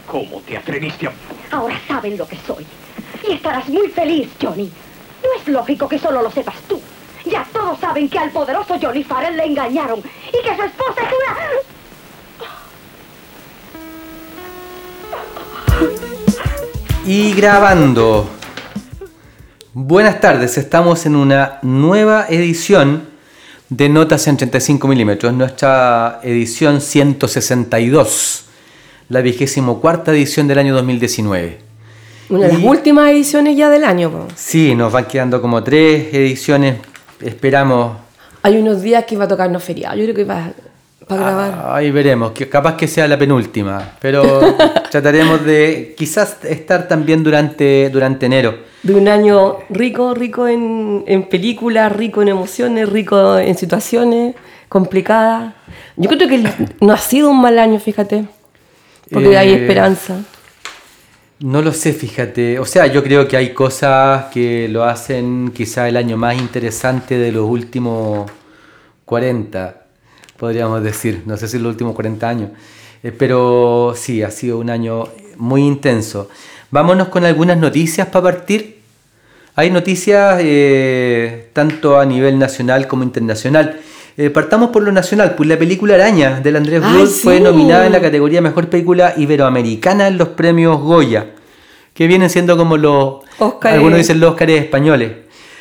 ¿Cómo te atreviste a...? Ahora saben lo que soy. Y estarás muy feliz, Johnny. No es lógico que solo lo sepas tú. Ya todos saben que al poderoso Johnny Farrell le engañaron y que su esposa es una... Y grabando. Buenas tardes, estamos en una nueva edición de Notas en 35 milímetros, nuestra edición 162, la 24ª edición del año 2019. Una de las últimas ediciones ya del año, po. Sí, nos van quedando como 3 ediciones, esperamos. Hay unos días que va a tocarnos feriado, yo creo que va para grabar. Ahí veremos, que capaz que sea la penúltima, pero trataremos de quizás estar también durante enero. De un año rico en películas, rico en emociones, rico en situaciones complicadas. Yo creo que no ha sido un mal año, fíjate, porque hay esperanza. No lo sé, fíjate. O sea, yo creo que hay cosas que lo hacen quizá el año más interesante de los últimos 40, podríamos decir. No sé si los últimos 40 años. Pero sí, ha sido un año muy intenso. Vámonos con algunas noticias para partir. Hay noticias tanto a nivel nacional como internacional. Partamos por lo nacional, pues la película Araña del Andrés Wood fue nominada en la categoría Mejor Película Iberoamericana en los premios Goya, que vienen siendo como los Oscar, algunos dicen los Óscares españoles.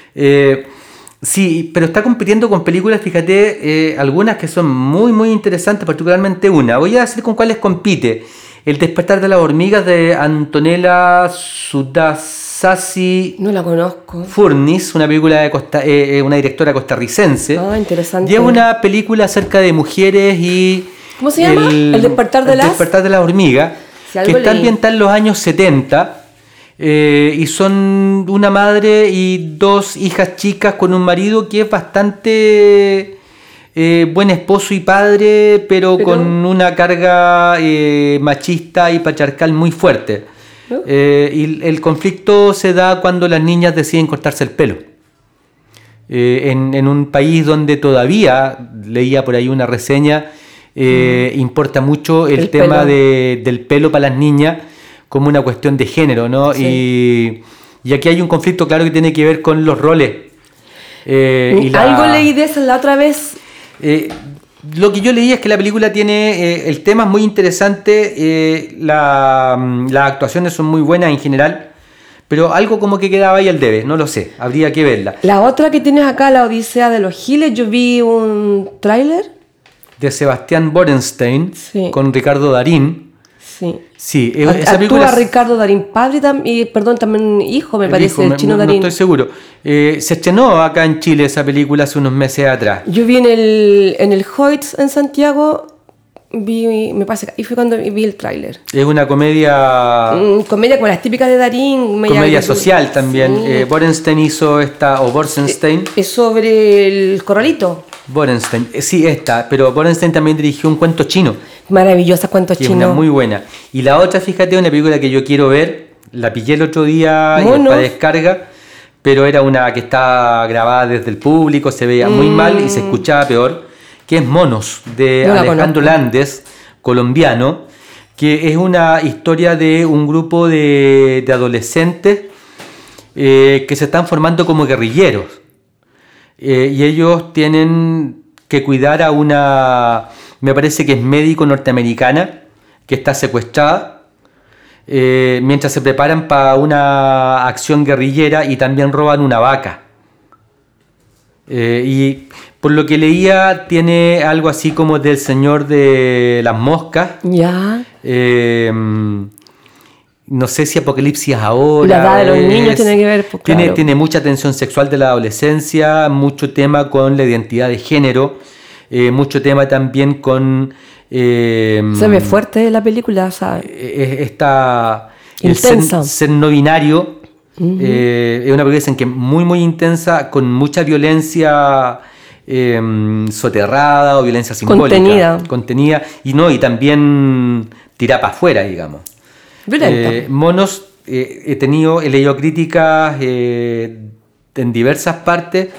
Sí, pero está compitiendo con películas, fíjate, algunas que son muy muy interesantes, particularmente una. Voy a decir con cuáles compite. El despertar de las hormigas de Antonella Sudasasi. No la conozco. Furnis, una película de una directora costarricense. Ah, interesante. Y es una película acerca de mujeres y... ¿Cómo se llama? El despertar de las hormigas, que está ambientada en los años 70. Y son una madre y 2 hijas chicas con un marido que es bastante... buen esposo y padre, pero con una carga machista y patriarcal muy fuerte. ¿No? Y el conflicto se da cuando las niñas deciden cortarse el pelo. En un país donde todavía, leía por ahí una reseña, importa mucho el tema del pelo para las niñas como una cuestión de género, ¿no? Sí. Y aquí hay un conflicto claro que tiene que ver con los roles. Algo leí de eso la otra vez. Lo que yo leí es que la película tiene el tema es muy interesante, las actuaciones son muy buenas en general, pero algo como que quedaba ahí al debe, no lo sé, habría que verla. La otra que tienes acá, La Odisea de los Giles, yo vi un tráiler de Sebastián Borenstein, sí, con Ricardo Darín. Sí, esa película Ricardo Darín, padre también hijo, me parece, el chino Darín. No estoy seguro. Se estrenó acá en Chile esa película hace unos meses atrás. Yo vi en el Hoyts en Santiago, me parece, y fue cuando vi el tráiler. Es una comedia... comedia como las típicas de Darín. Comedia social también. Sí. Borenstein hizo esta, o Borsenstein. Es sobre el corralito. Borenstein, sí, pero Borenstein también dirigió un cuento chino. Maravillosa cuento chino. Es una muy buena. Y la otra, fíjate, una película que yo quiero ver, la pillé el otro día para descarga, pero era una que está grabada desde el público, se veía muy mal y se escuchaba peor, que es Monos, de Alejandro Landes, colombiano, que es una historia de un grupo de adolescentes que se están formando como guerrilleros. Y ellos tienen que cuidar a una, me parece que es médico norteamericana, que está secuestrada, mientras se preparan para una acción guerrillera y también roban una vaca. Y por lo que leía, tiene algo así como del Señor de las Moscas. Ya. No sé si Apocalipsis ahora. La edad de los niños tiene que ver. Pues, tiene mucha tensión sexual de la adolescencia, mucho tema con la identidad de género, mucho tema también con... se ve fuerte la película, ¿sabes? Intensa. El ser no binario. Uh-huh. Es una película que es muy, muy intensa, con mucha violencia soterrada o violencia simbólica. Contenida. Y también tira para afuera, digamos. Monos, he leído críticas en diversas partes.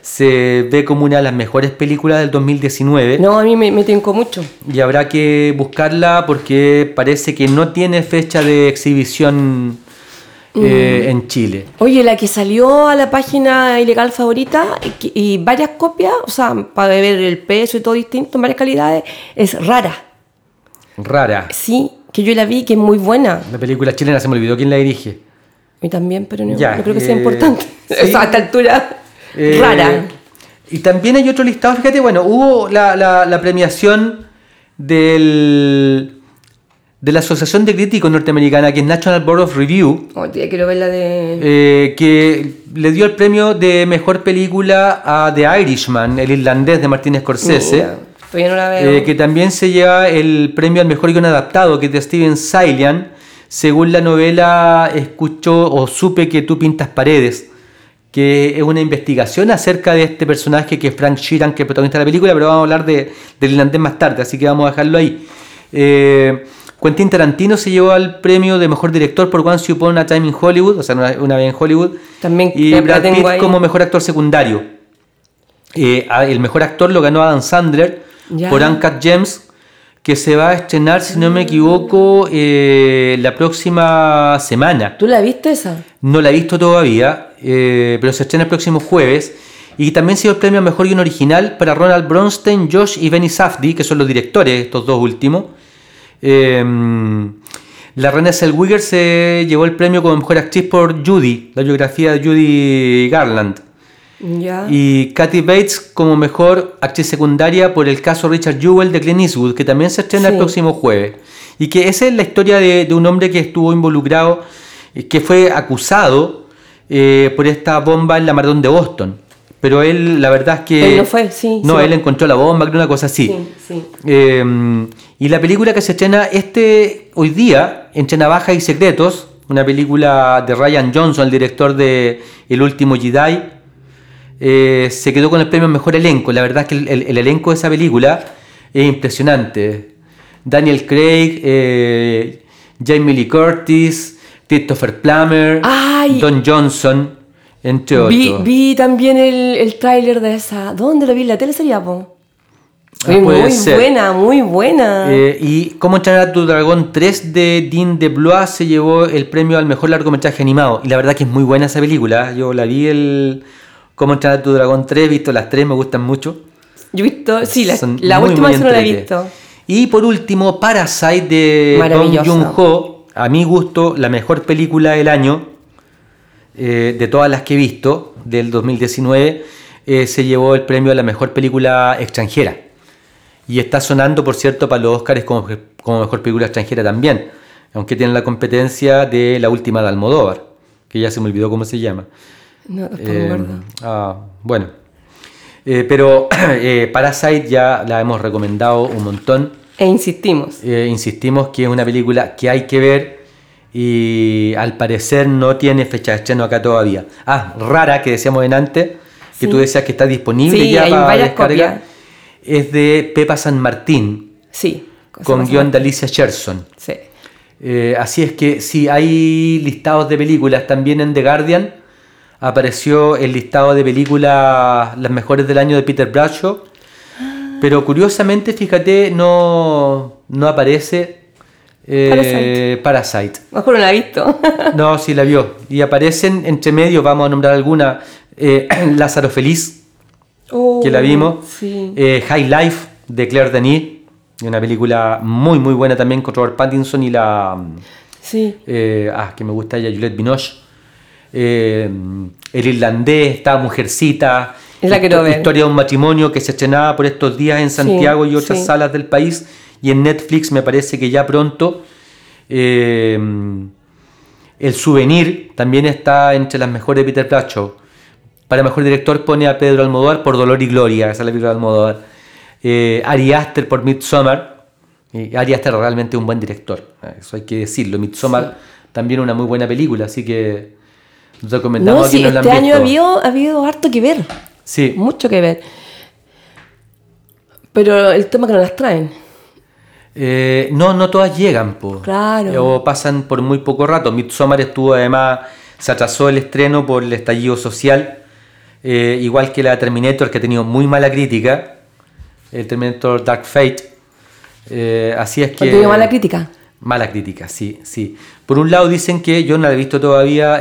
se ve como una de las mejores películas del 2019. No, a mí me tincó mucho. Y habrá que buscarla porque parece que no tiene fecha de exhibición en Chile. Oye, la que salió a la página ilegal favorita y varias copias, o sea, para ver el peso y todo distinto, en varias calidades, es Rara. Rara. Sí, que yo la vi, que es muy buena. La película chilena, se me olvidó quién la dirige. A mí también, pero no creo que sea importante. Sí. O sea, a esta altura, Rara. Y también hay otro listado, fíjate, bueno, hubo la premiación de la Asociación de Críticos Norteamericana, que es National Board of Review. Oh, tía, quiero ver la de... que le dio el premio de mejor película a The Irishman, el irlandés de Martin Scorsese. Todavía no la veo. Que también se lleva el premio al mejor guion adaptado, que es de Steven Salian, según la novela Escucho o Supe que tú pintas paredes, que es una investigación acerca de este personaje que es Frank Sheeran, que es el protagonista de la película, pero vamos a hablar del irlandés más tarde, así que vamos a dejarlo ahí. Quentin Tarantino se llevó al premio de mejor director por Once Upon a Time in Hollywood, o sea, una vez en Hollywood. También y Brad Pitt como mejor actor secundario. El mejor actor lo ganó Adam Sandler por Uncut Gems, que se va a estrenar, si no me equivoco, la próxima semana. ¿Tú la viste esa? No la he visto todavía, pero se estrena el próximo jueves. Y también se dio el premio a mejor guion original para Ronald Bronstein, Josh y Benny Safdie, que son los directores, estos dos últimos. La Renée Zellweger se llevó el premio como mejor actriz por Judy, la biografía de Judy Garland. Y Kathy Bates como mejor actriz secundaria por el caso Richard Jewell de Clint Eastwood, que también se estrena el próximo jueves. Y que esa es la historia de un hombre que estuvo involucrado, que fue acusado por esta bomba en la maratón de Boston. Pero él, la verdad es que... Él no fue, sí. No, él encontró la bomba, creo, una cosa así. Sí. Y la película que se estrena hoy día, Entre Navajas y Secretos, una película de Rian Johnson, el director de El Último Jedi, se quedó con el premio Mejor Elenco. La verdad es que el elenco de esa película es impresionante. Daniel Craig, Jamie Lee Curtis, Christopher Plummer, Don Johnson, entre otros. Vi también el tráiler de esa. ¿Dónde lo vi? ¿En la tele sería, po? Muy buena. Y Cómo entrenar a tu dragón 3 de Dean DeBlois se llevó el premio al mejor largometraje animado. Y la verdad que es muy buena esa película. Yo la vi Cómo entrenar a tu dragón 3, he visto las 3, me gustan mucho. Yo he visto, sí, la última vez no la he visto. Y por último, Parasite de Bong Joon-ho, a mi gusto, la mejor película del año, de todas las que he visto, del 2019, se llevó el premio a la mejor película extranjera. Y está sonando, por cierto, para los Oscars como mejor película extranjera también, aunque tiene la competencia de La Última de Almodóvar, que ya se me olvidó cómo se llama. No, está bueno. Pero Parasite ya la hemos recomendado un montón. Insistimos que es una película que hay que ver y al parecer no tiene fecha de estreno acá todavía. Rara, que decíamos antes, que tú decías que está disponible ya para descarga. Es de Pepa San Martín. Sí. Con guión de Alicia Cherson. Sí. Así es que sí, hay listados de películas también en The Guardian. Apareció el listado de películas las mejores del año de Peter Bradshaw, pero curiosamente, fíjate, no aparece Parasite. Mejor no la he visto. No, sí la vio. Y aparecen entre medio, vamos a nombrar alguna, Lázaro Feliz, que la vimos, sí. High Life de Claire Denis, una película muy muy buena también con Robert Pattinson y que me gusta ella, Juliette Binoche. El irlandés, está Mujercita, Historia de un matrimonio, que se estrenaba por estos días en Santiago y otras salas del país, y en Netflix me parece que ya pronto. El Souvenir también está entre las mejores de Peter Bradshaw. Para mejor director pone a Pedro Almodóvar por Dolor y Gloria, esa es la película de Almodóvar. Ari Aster por Midsommar. Ari Aster realmente es un buen director, eso hay que decirlo. Midsommar también una muy buena película, así que recomendamos a quienes la han visto. Este año ha habido harto que ver. Sí. Mucho que ver. Pero el tema que no las traen. No todas llegan, po. Claro. O pasan por muy poco rato. Midsommar estuvo, además, se atrasó el estreno por el estallido social. igual que la Terminator, que ha tenido muy mala crítica, el Terminator Dark Fate. Así es que... ¿Ha tenido mala crítica? Mala crítica, sí, sí. Por un lado dicen que, yo no la he visto todavía,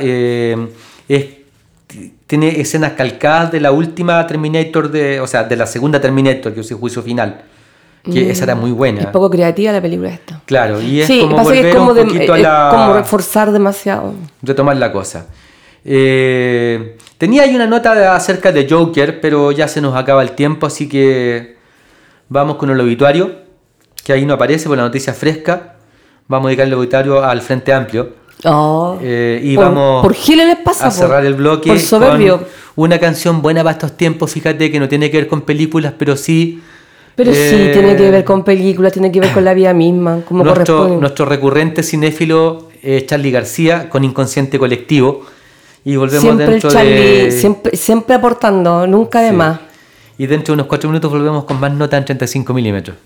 tiene escenas calcadas de la última Terminator, o sea, de la segunda Terminator, que es el juicio final. Que esa era muy buena. Es poco creativa la película esta. Claro, y es sí, como pasa volver que es como un poquito a la... como reforzar demasiado. Retomar la cosa. Tenía ahí una nota acerca de Joker, pero ya se nos acaba el tiempo, así que vamos con el obituario, que ahí no aparece por la noticia fresca. Vamos a dedicar el obituario al Frente Amplio. Oh, y vamos por Giles les pasa, a cerrar el bloque por soberbio. con una canción buena para estos tiempos. Fíjate que no tiene que ver con películas, pero sí... Pero sí, tiene que ver con películas, tiene que ver con la vida misma, como corresponde. Nuestro recurrente cinéfilo Charly García, con Inconsciente Colectivo. Y volvemos siempre dentro el Charly, de... siempre aportando, nunca de más. Y dentro de unos 4 minutos volvemos con más nota en 35 milímetros.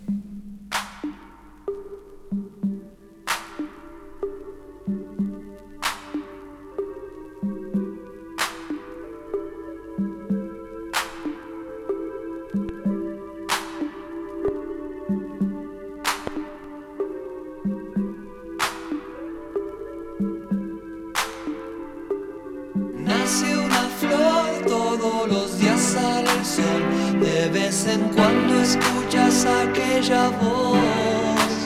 Aquella voz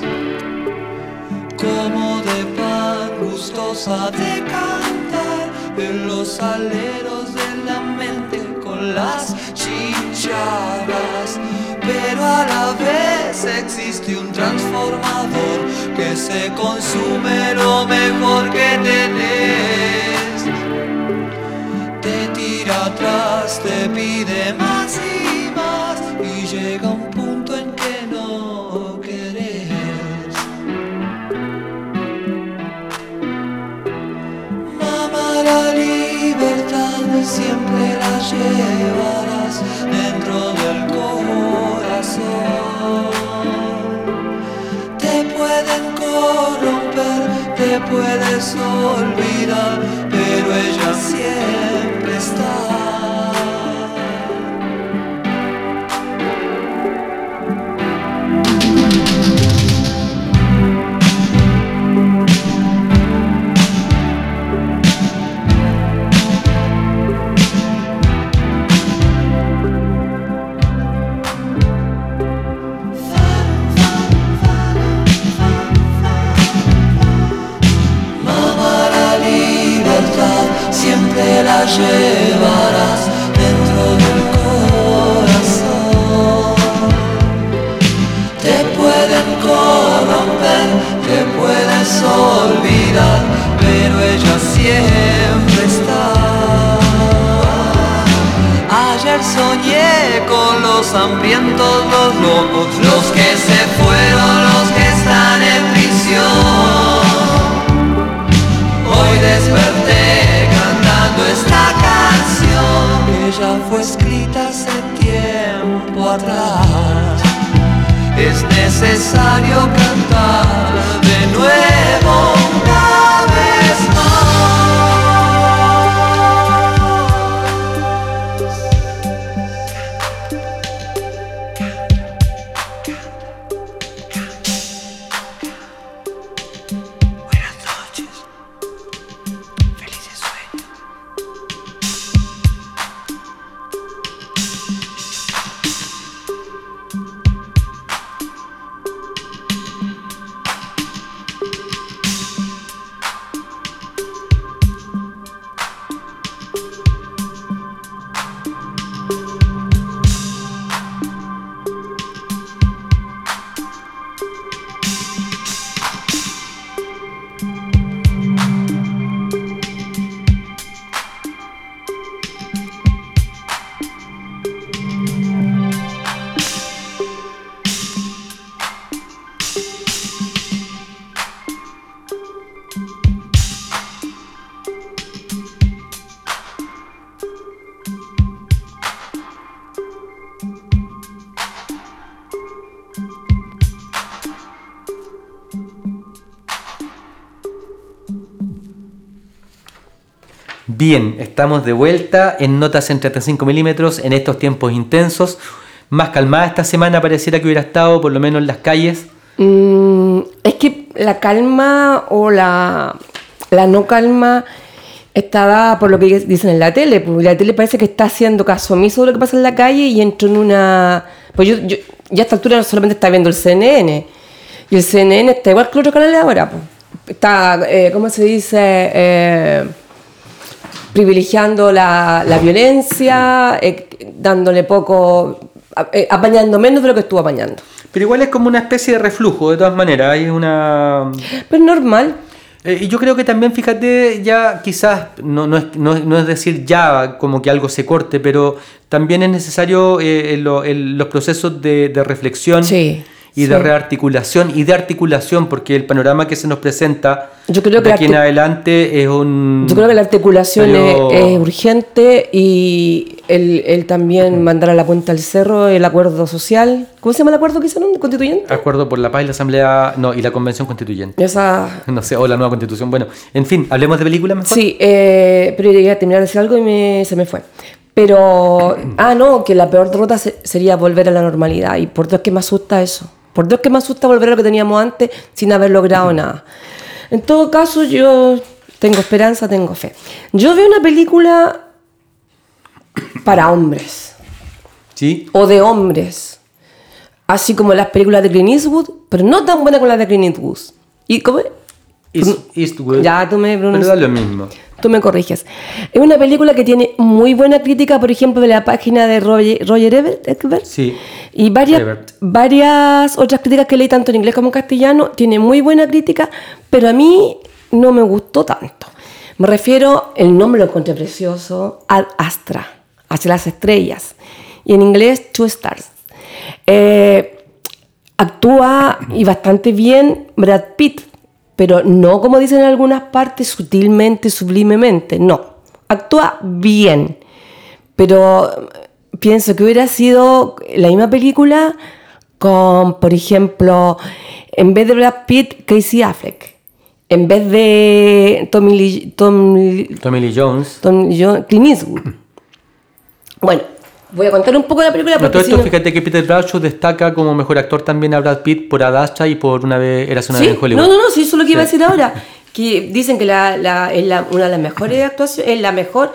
como de pan gustosa de cantar en los aleros de la mente con las chinchadas, pero a la vez existe un transformador que se consume lo mejor que tenés, te tira atrás, te pide más y más y llega un punto en que no querés. Mamá, la libertad siempre la llevarás dentro del corazón. Te pueden corromper, te puedes olvidar, pero ella siempre está. Siempre la llevarás dentro del corazón. Te pueden corromper, te puedes olvidar, pero ella siempre está. Ayer soñé con los hambrientos, los locos, los que se fueron, los que están en prisión. Hoy desperté cantando esta canción que ya fue escrita hace tiempo atrás. Es necesario cantar de nuevo una vez más. Bien, estamos de vuelta en Notas en 35 milímetros en estos tiempos intensos. Más calmada esta semana pareciera que hubiera estado, por lo menos en las calles. Es que la calma o la no calma está dada por lo que dicen en la tele. Porque la tele parece que está haciendo caso omiso de lo que pasa en la calle y entro en una... Pues yo ya a esta altura solamente está viendo el CNN. Y el CNN está igual que los otros canales ahora. Pues. Está, ¿cómo se dice? Privilegiando la violencia, dándole poco... apañando menos de lo que estuvo apañando. Pero igual es como una especie de reflujo, de todas maneras. Hay una... Pero es normal. Y yo creo que también, fíjate, ya quizás, no es decir ya como que algo se corte, pero también es necesario los procesos de reflexión. Sí. Y de rearticulación y de articulación, porque el panorama que se nos presenta yo creo que de aquí en adelante es un... Yo creo que la articulación es urgente y el también mandar a la puerta al cerro el acuerdo social. ¿Cómo se llama el acuerdo que hicieron? ¿Constituyente? Acuerdo por la paz y la asamblea... No, y la convención constituyente. Esa... No sé, o la nueva constitución. Bueno, en fin, ¿hablemos de películas mejor? Sí, pero llegué a terminar de decir algo y se me fue. Pero... no, que la peor derrota sería volver a la normalidad. Y por Dios que me asusta eso. Por Dios que me asusta volver a lo que teníamos antes sin haber logrado nada. En todo caso, yo tengo esperanza, tengo fe. Yo veo una película para hombres. ¿Sí? O de hombres. Así como las películas de Clint Eastwood, pero no tan buenas como las de Clint Eastwood. ¿Y cómo es? Eastwood. Ya, tú me pronuncias. Pero da lo mismo. Tú me corriges. Es una película que tiene muy buena crítica, por ejemplo, de la página de Roger Ebert. Sí. Y varias otras críticas que leí tanto en inglés como en castellano. Tiene muy buena crítica, pero a mí no me gustó tanto. Me refiero, el nombre lo encontré precioso, Ad Astra, hacia las estrellas. Y en inglés, Two Stars. Actúa y bastante bien Brad Pitt. Pero no como dicen en algunas partes, sutilmente, sublimemente. No, actúa bien. Pero pienso que hubiera sido la misma película con, por ejemplo, en vez de Brad Pitt, Casey Affleck. En vez de Tommy Lee Jones, Clint Eastwood. Bueno, voy a contar un poco de la película. Porque todo esto, fíjate que Peter Bradshaw destaca como mejor actor también a Brad Pitt por Ad Astra y por Una vez en Hollywood. No, sí, eso es lo que iba a decir ahora. Que dicen que es una de las mejores actuaciones, es la mejor,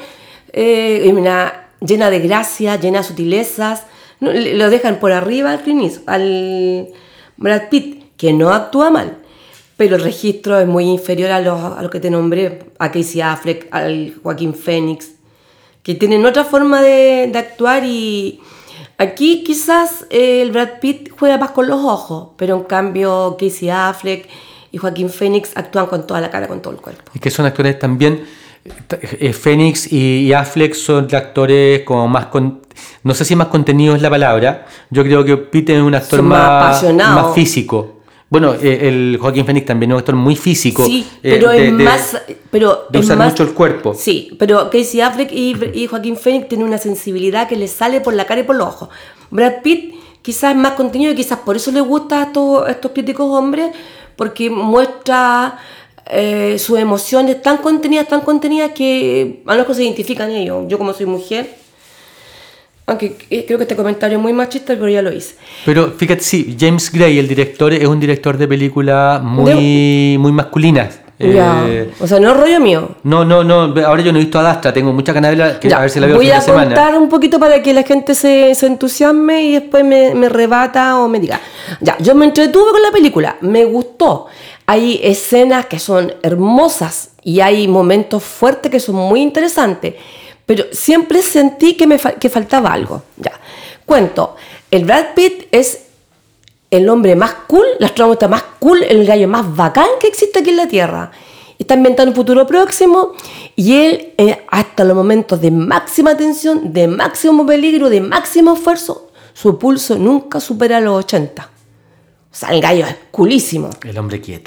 llena de gracia, llena de sutilezas. No, lo dejan por arriba al Brad Pitt, que no actúa mal, pero el registro es muy inferior a lo que te nombré, a Casey Affleck, al Joaquín Phoenix, que tienen otra forma de actuar, y aquí quizás el Brad Pitt juega más con los ojos, pero en cambio Casey Affleck y Joaquín Phoenix actúan con toda la cara, con todo el cuerpo. Y que son actores también, Phoenix y Affleck son actores como más, no sé si más contenido es la palabra, yo creo que Pitt es un actor más físico. Bueno, el Joaquín Phoenix también es un actor muy físico. Sí, pero de usar mucho el cuerpo. Sí, pero Casey Affleck y Joaquín Phoenix tienen una sensibilidad que les sale por la cara y por los ojos. Brad Pitt quizás es más contenido y quizás por eso les gusta a estos críticos hombres, porque muestra sus emociones tan contenidas que a lo mejor se identifican ellos. Yo, como soy mujer, aunque creo que este comentario es muy machista, pero ya lo hice. Pero fíjate, sí, James Gray, el director, es un director de películas muy masculinas. O sea, no es rollo mío. No, ahora yo no he visto Ad Astra, tengo muchas ganas de verla, a ver si la veo el fin de semana. Voy a contar un poquito para que la gente se entusiasme y después me rebata o me diga. Ya, yo me entretuve con la película, me gustó. Hay escenas que son hermosas y hay momentos fuertes que son muy interesantes, pero siempre sentí que faltaba algo. Ya, cuento. El Brad Pitt es el hombre más cool, el astronauta más cool, el gallo más bacán que existe aquí en la Tierra. Está inventando un futuro próximo y él, hasta los momentos de máxima tensión, de máximo peligro, de máximo esfuerzo, su pulso nunca supera los 80. O sea, el gallo es coolísimo. El hombre quieto.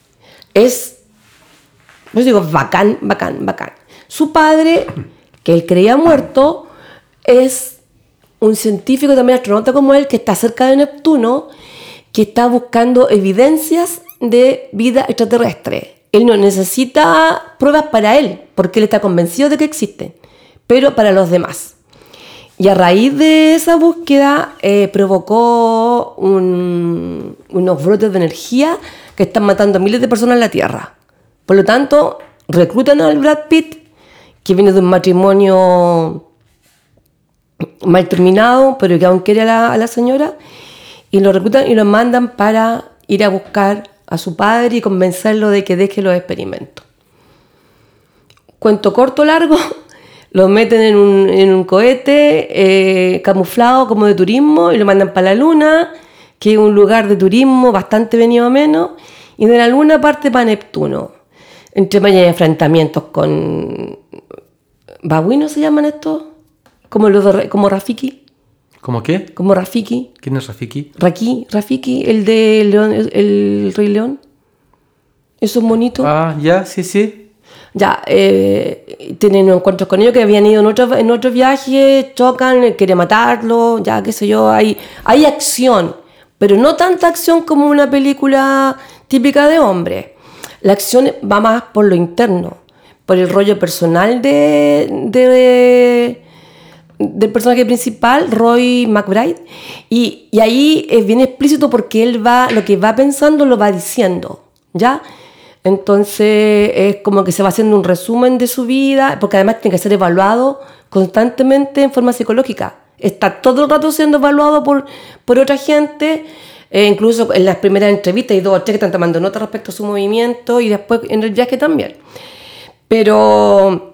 Yo digo, bacán. Su padre, que él creía muerto, es un científico también astronauta como él, que está cerca de Neptuno, que está buscando evidencias de vida extraterrestre. él no necesita pruebas para él, porque él está convencido de que existen, pero para los demás. Y a raíz de esa búsqueda provocó unos brotes de energía que están matando a miles de personas en la Tierra. Por lo tanto, reclutan al Brad Pitt, que viene de un matrimonio mal terminado, pero que aún quiere a la señora, y lo reclutan y lo mandan para ir a buscar a su padre y convencerlo de que deje los experimentos. Cuento corto largo, lo meten en un cohete camuflado como de turismo y lo mandan para la Luna, que es un lugar de turismo bastante venido a menos, y de la Luna parte para Neptuno. Entre medio hay enfrentamientos con babuinos, ¿se llaman estos? Como Rafiki. ¿Cómo qué? Como Rafiki. ¿Quién es Rafiki? Rafiki, el de León, el Rey León. Esos monitos. Ah, ya, sí. Ya, tienen encuentros con ellos que habían ido en otros viajes, chocan, quiere matarlo, ya qué sé yo, hay acción, pero no tanta acción como una película típica de hombre. La acción va más por lo interno, por el rollo personal del personaje principal, Roy McBride, y ahí es bien explícito porque él lo que va pensando lo va diciendo, ¿ya? Entonces es como que se va haciendo un resumen de su vida, porque además tiene que ser evaluado constantemente en forma psicológica. Está todo el rato siendo evaluado por otra gente, incluso en las primeras entrevistas hay 2 o 3 que están tomando notas respecto a su movimiento y después en el viaje también. Pero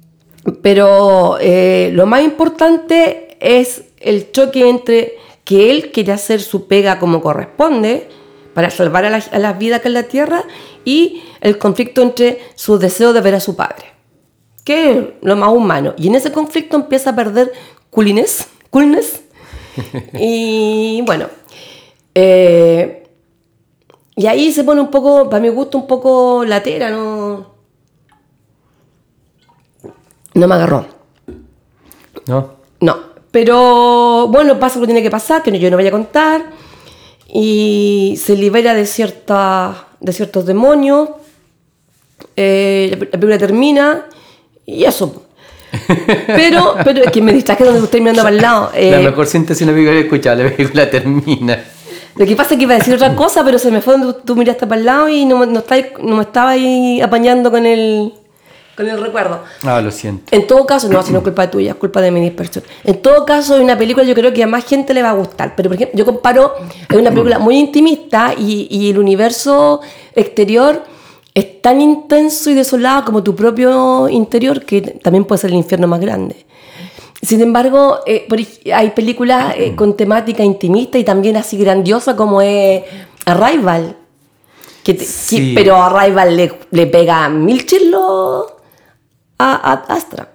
lo más importante es el choque entre que él quiere hacer su pega como corresponde para salvar a las vidas acá en la Tierra y el conflicto entre su deseo de ver a su padre, que es lo más humano. Y en ese conflicto empieza a perder coolness. Y bueno, y ahí se pone un poco, para mi gusto, un poco latera, no me agarró. No, pero bueno, pasa lo que tiene que pasar, que yo no voy a contar, y se libera de ciertos demonios. La película termina y eso. Pero es que me distraje donde estoy mirando para el lado. La mejor síntesis de una película que he escuchado, la película termina. Lo que pasa es que iba a decir otra cosa, pero se me fue donde tú miraste para el lado y no me estaba ahí apañando con el recuerdo. Ah, lo siento. En todo caso, no es culpa tuya, es culpa de mi dispersión. En todo caso, es una película yo creo que a más gente le va a gustar. Pero, por ejemplo, yo comparo, es una película muy intimista y el universo exterior es tan intenso y desolado como tu propio interior, que también puede ser el infierno más grande. Sin embargo, hay películas con temática intimista y también así grandiosa como es Arrival. Sí. Pero Arrival le pega 1000 chilos a Astra.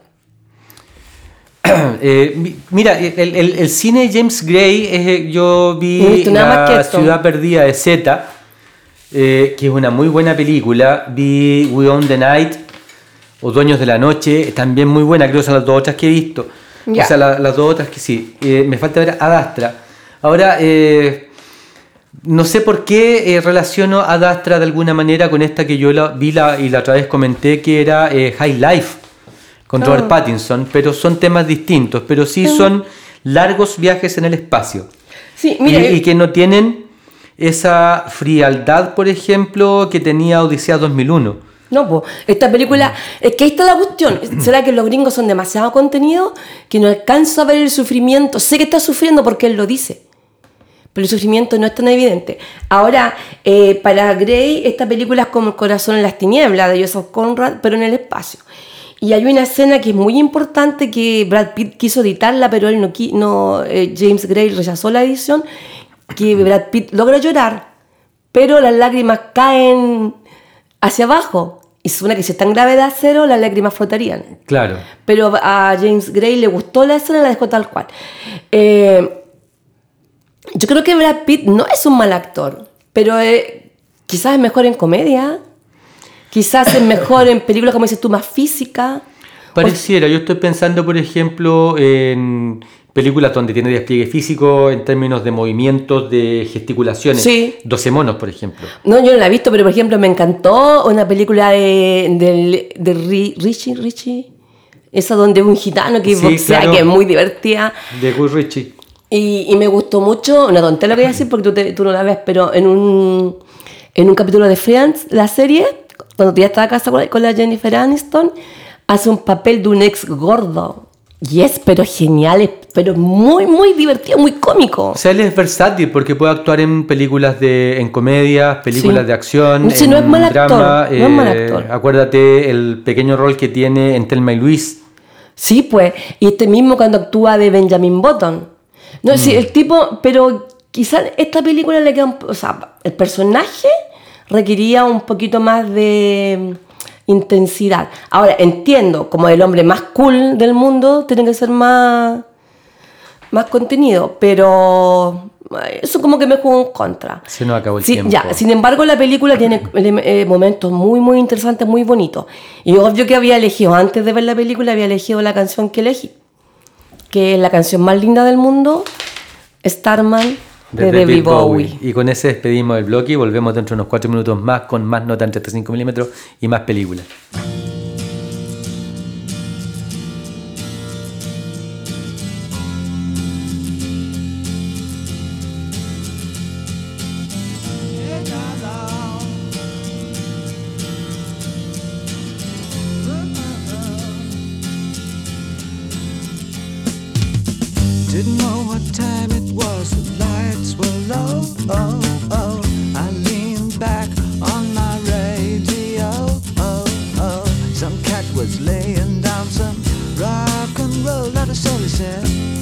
Mira, el cine James Gray, yo vi La ciudad perdida de Zeta, que es una muy buena película. Vi We Own the Night o Dueños de la Noche, también muy buena, creo que son las 2 otras que he visto. Yeah. O sea, las 2 otras que sí. Me falta ver Ad Astra. Ahora, no sé por qué relaciono Ad Astra de alguna manera con esta que yo vi y la otra vez comenté, que era High Life con Robert Pattinson, pero son temas distintos, pero sí son largos viajes en el espacio. Sí, mira, y que no tienen esa frialdad, por ejemplo, que tenía Odisea 2001. No, pues, esta película, es que ahí está la cuestión. ¿Será que los gringos son demasiado contenidos que no alcanzo a ver el sufrimiento? Sé que está sufriendo porque él lo dice, pero el sufrimiento no es tan evidente. Ahora, para Gray, esta película es como El corazón en las tinieblas de Joseph Conrad, pero en el espacio. Y hay una escena que es muy importante, que Brad Pitt quiso editarla, pero él James Gray rechazó la edición, que Brad Pitt logra llorar, pero las lágrimas caen hacia abajo. Y supone que si está en gravedad cero, las lágrimas flotarían. Claro. Pero a James Gray le gustó la escena y la dejó tal cual. Yo creo que Brad Pitt no es un mal actor, pero quizás es mejor en comedia, quizás es mejor en películas, como dices tú, más física. Pareciera, yo estoy pensando, por ejemplo, en películas donde tiene despliegue físico en términos de movimientos, de gesticulaciones. Sí. 12 monos, por ejemplo. No, yo no la he visto, pero por ejemplo me encantó una película de Richie. Esa donde un gitano que Sí, boxea, claro. que es muy divertida. De Guy Ritchie. Y me gustó mucho, una tontería lo que voy a decir porque tú no la ves, pero en un capítulo de Friends, la serie, cuando ya estaba casada con la Jennifer Aniston, hace un papel de un ex gordo. Y es pero genial, pero muy, muy divertido, muy cómico. O sea, él es versátil porque puede actuar en películas en comedias, películas Sí. de acción, Sí, en no es mal actor, drama. no es mal actor. Acuérdate el pequeño rol que tiene en Thelma y Luis. Sí, pues, y este mismo cuando actúa de Benjamin Button. No, sí, el tipo, pero quizás esta película le queda o sea, el personaje requería un poquito más de intensidad. Ahora, entiendo, como el hombre más cool del mundo, tiene que ser más contenido, pero eso como que me jugó en contra. Se nos acabó el Sí, tiempo. ya, sin embargo, la película tiene momentos muy, muy interesantes, muy bonitos. Y obvio que había elegido, antes de ver la película, había elegido la canción que elegí, que es la canción más linda del mundo, Starman, de David Bowie. Y con ese despedimos el bloque y volvemos dentro de unos 4 minutos más con más nota en 35 milímetros y más películas. Didn't know what time it was, the lights were low. Oh, oh. I leaned back on my radio. Oh, oh. Some cat was laying down some rock and roll, that is all he said.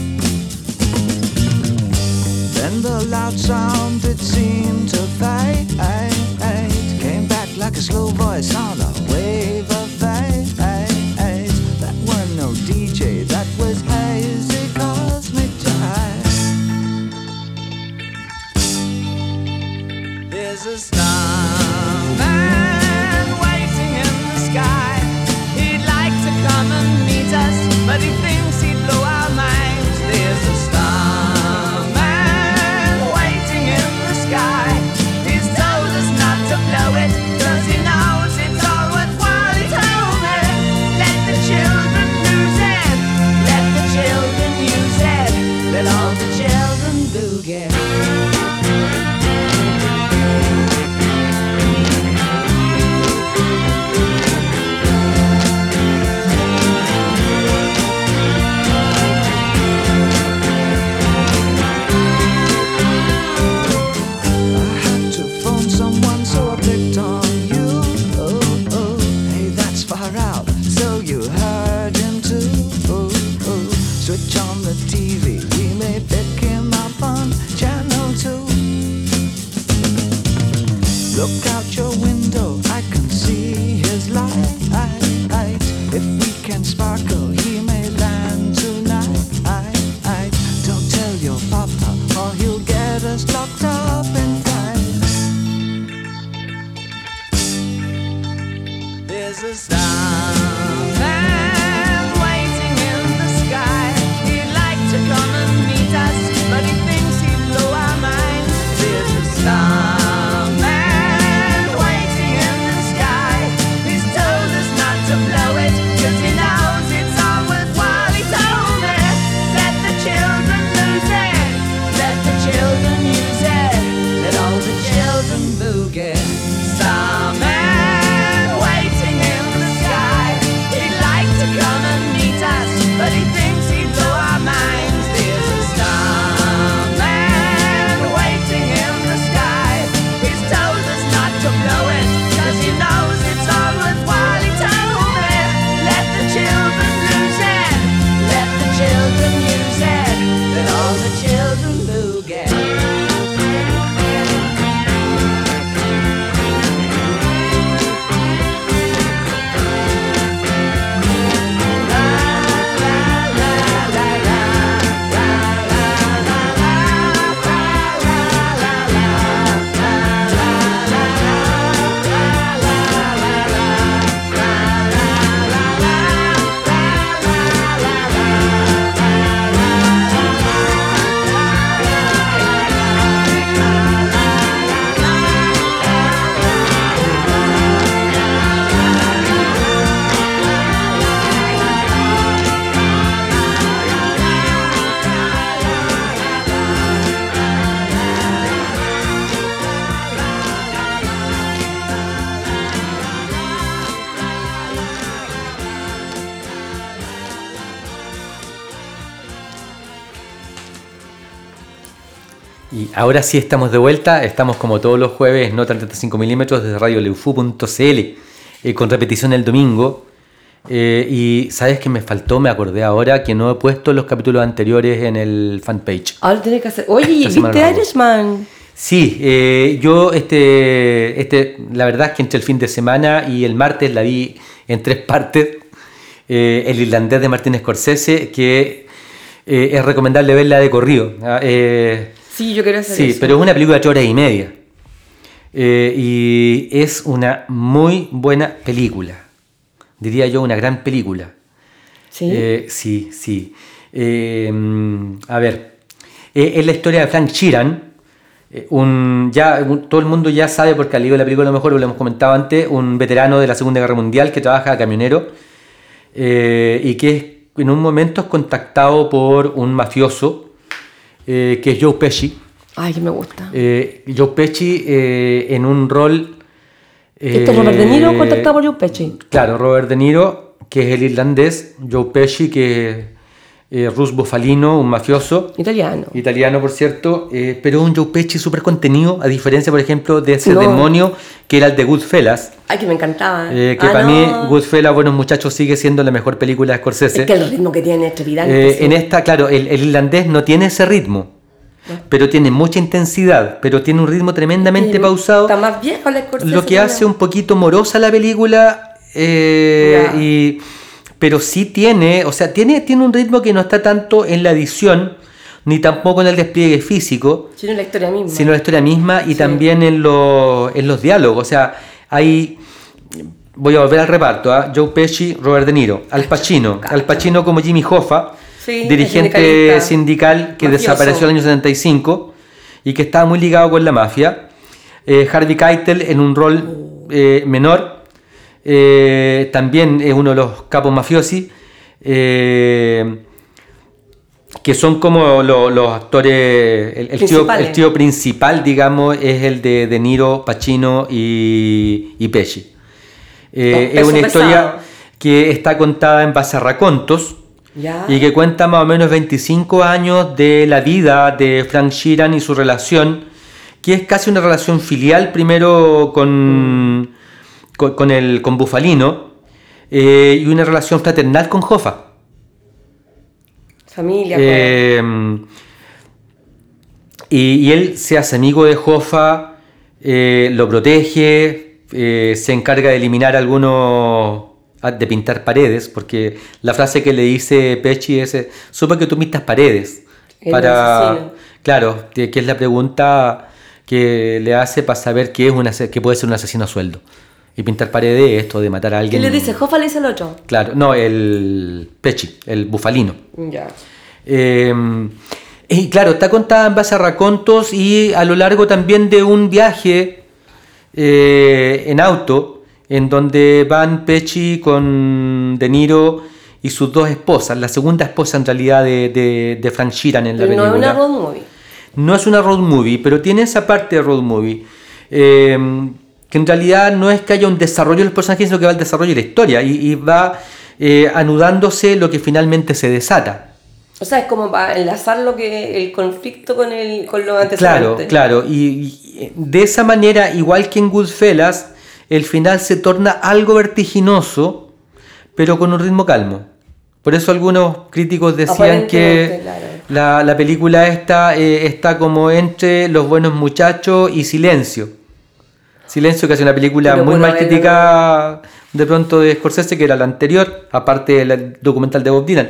Then the loud sound, it seemed to fade. Came back like a slow voice on a wave of fade. That weren't no DJ, that was hazy cosmic jive. There's a starman waiting in the sky. He'd like to come and meet us, but he thinks he'd blow our minds. There's a starman waiting in the sky. He's told us not to blow it, 'cause he knows it's all worthwhile. He told me, let the children lose it, let the children use it, let all the children boogie. Switch on the TV, we may pick him up on channel 2. Look out your window, I can see his light. If we can sparkle, he may land tonight. Don't tell your papa, or he'll get us locked up in fight. There's a starman waiting in the sky. He'd like to come and meet us, but he thinks he'd blow our minds. There's a starman waiting in the sky. He's told us not to blow it, 'cause he knows it's all worthwhile. He told me, let the children lose it, let the children use it, let all the children boogie. Starman waiting in the sky. Y ahora sí estamos de vuelta, estamos como todos los jueves, Nota 35 milímetros desde radioleufu.cl, con repetición el domingo. Y ¿sabes qué me faltó? Me acordé ahora que no he puesto los capítulos anteriores en el fanpage. Ahora tenés que hacer... Oye, ¿viste Irishman? Sí, yo la verdad es que entre el fin de semana y el martes la vi en 3 partes. El irlandés de Martin Scorsese, que es recomendable verla de corrido. Sí, yo quiero hacer eso. Sí, pero es una película de 8 horas y media. Y es una muy buena película. Diría yo, una gran película. ¿Sí? Sí. A ver, es la historia de Frank Sheeran. Todo el mundo ya sabe, porque al leído la película a lo mejor lo hemos comentado antes, un veterano de la Segunda Guerra Mundial que trabaja de camionero y que en un momento es contactado por un mafioso que es Joe Pesci. Ay, que me gusta. Joe Pesci en un rol... ¿Este es Robert De Niro contactado por Joe Pesci? Claro, Robert De Niro, que es el irlandés, Joe Pesci, que es Russ Bufalino, un mafioso. Italiano, por cierto, pero un Joe Pesci súper contenido, a diferencia, por ejemplo, de ese demonio que era el de Goodfellas. Ay, que me encantaba. Para mí, Goodfellas, Buenos Muchachos, sigue siendo la mejor película de Scorsese. Es que el ritmo que tiene es trepidante. En esta, claro, el irlandés no tiene ese ritmo. Pero tiene mucha intensidad, pero tiene un ritmo tremendamente pausado. Está más viejo la Scorsese. Lo que hace un poquito morosa la película, pero sí tiene un ritmo que no está tanto en la edición, ni tampoco en el despliegue físico, sino en la historia misma. Y también en los diálogos. O sea, voy a volver al reparto, Joe Pesci, Robert De Niro, Al Pacino como Jimmy Hoffa, dirigente sindical que mafioso. Desapareció en el año 75 y que estaba muy ligado con la mafia. Harvey Keitel en un rol menor, también es uno de los capos mafiosi, que son como los actores. El tío principal, digamos, es el de De Niro, Pacino y Pesci. Es una historia que está contada en base a racontos. Ya. Y que cuenta más o menos 25 años de la vida de Frank Sheeran y su relación, que es casi una relación filial, primero con Bufalino, y una relación fraternal con Hoffa. Familia. Y él se hace amigo de Hoffa, lo protege, se encarga de eliminar de pintar paredes, porque la frase que le dice Pesci es: supe que tú pintas paredes. Claro, que es la pregunta que le hace para saber que puede ser un asesino a sueldo. Y pintar paredes, esto de matar a alguien. ¿Qué le dice? ¿Hoffa le dice el otro? Claro, no, el Pesci, el Bufalino. Ya. Y claro, está contada en base a racontos y a lo largo también de un viaje en auto, en donde van Pesci con De Niro y sus 2 esposas, la segunda esposa en realidad de Frank Sheeran en la película. No es una road movie. No es una road movie, pero tiene esa parte de road movie. Que en realidad no es que haya un desarrollo de los personajes, sino que va al desarrollo de la historia y va anudándose lo que finalmente se desata. O sea, es como para enlazar el conflicto con lo antecedente. Claro. Y de esa manera, igual que en Goodfellas, el final se torna algo vertiginoso, pero con un ritmo calmo. Por eso algunos críticos decían que la película está como entre Los Buenos Muchachos y Silencio. Silencio, que es una película muy mal criticada de pronto de Scorsese, que era la anterior, aparte del documental de Bob Dylan.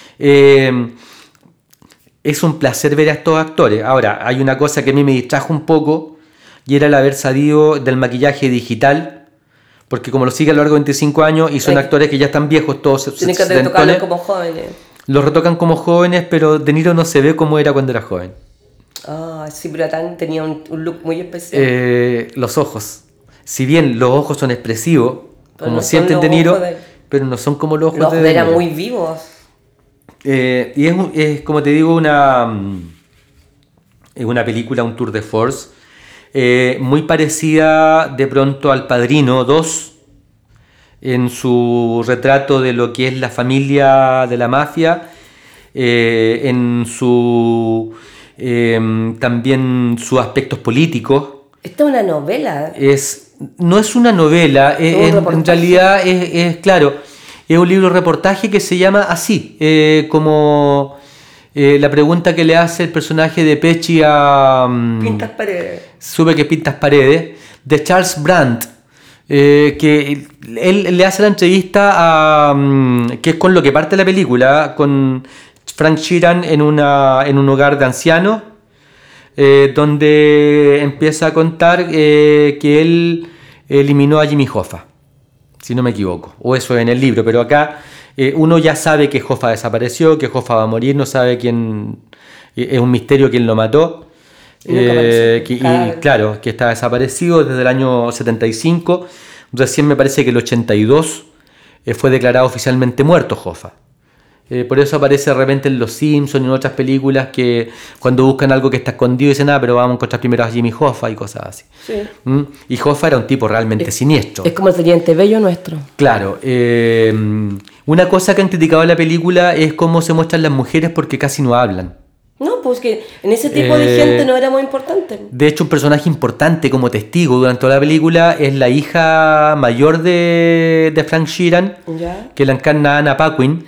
Es un placer ver a estos actores. Ahora, hay una cosa que a mí me distrajo un poco, y era el haber salido del maquillaje digital, porque como lo sigue a lo largo de 25 años y son actores que ya están viejos, todos tienen que retocarlos como jóvenes. Los retocan como jóvenes, pero De Niro no se ve como era cuando era joven. Sí, pero tenía un look muy especial. Los ojos. Si bien los ojos son expresivos, pero como no sienten De Niro, pero no son como los ojos de De Niro. Eran muy vivos. Y es, como te digo, una película, un tour de force, muy parecida de pronto al Padrino 2, en su retrato de lo que es la familia de la mafia, en su también sus aspectos políticos. Esta es una novela. No es una novela, en realidad claro, es un libro reportaje que se llama así, como la pregunta que le hace el personaje de Pesci a... Pintas paredes. Sube que pintas paredes, de Charles Brandt, que él le hace la entrevista a... que es con lo que parte la película, con Frank Sheeran en un hogar de ancianos, donde empieza a contar que él eliminó a Jimmy Hoffa, si no me equivoco, o eso en el libro, pero acá uno ya sabe que Hoffa desapareció, que Hoffa va a morir, no sabe quién, es un misterio quién lo mató, claro, que está desaparecido desde el año 75, recién me parece que el 82 fue declarado oficialmente muerto Hoffa. Por eso aparece de repente en Los Simpsons y en otras películas que cuando buscan algo que está escondido dicen, pero vamos a encontrar primero a Jimmy Hoffa y cosas así. Sí. Y Hoffa era un tipo realmente siniestro. Es como el Teniente Bello nuestro. Claro. Una cosa que han criticado en la película es cómo se muestran las mujeres porque casi no hablan. No, pues que en ese tipo de gente no era muy importante. De hecho, un personaje importante como testigo durante toda la película es la hija mayor de Frank Sheeran, que la encarna Anna Paquin.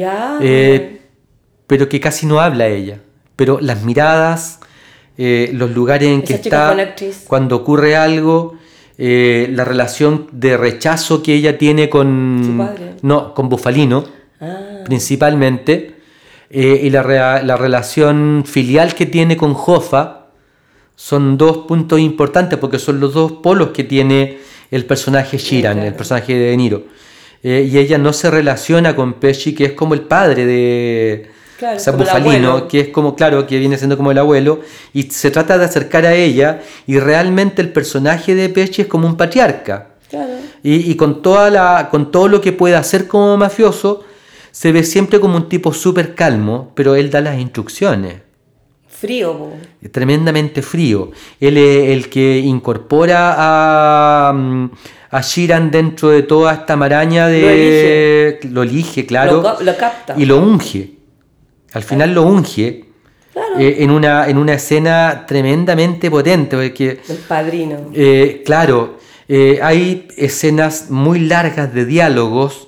Pero que casi no habla ella, pero las miradas, los lugares en que está, cuando ocurre algo, la relación de rechazo que ella tiene con su padre, con Bufalino, principalmente, y la relación filial que tiene con Hoffa, son dos puntos importantes porque son los dos polos que tiene el personaje Sheeran, el personaje de De Niro. Y ella no se relaciona con Pesci, que es como el padre de Bufalino, que es como, que viene siendo como el abuelo, y se trata de acercar a ella, y realmente el personaje de Pesci es como un patriarca. Y con todo lo que puede hacer como mafioso, se ve siempre como un tipo súper calmo, pero él da las instrucciones. Frío. Tremendamente frío. Él es el que incorpora a Sheeran dentro de toda esta maraña de... Lo elige, claro. Lo capta. Y lo unge. Al final lo unge. Claro. En una escena tremendamente potente. Porque, el padrino. Hay escenas muy largas de diálogos.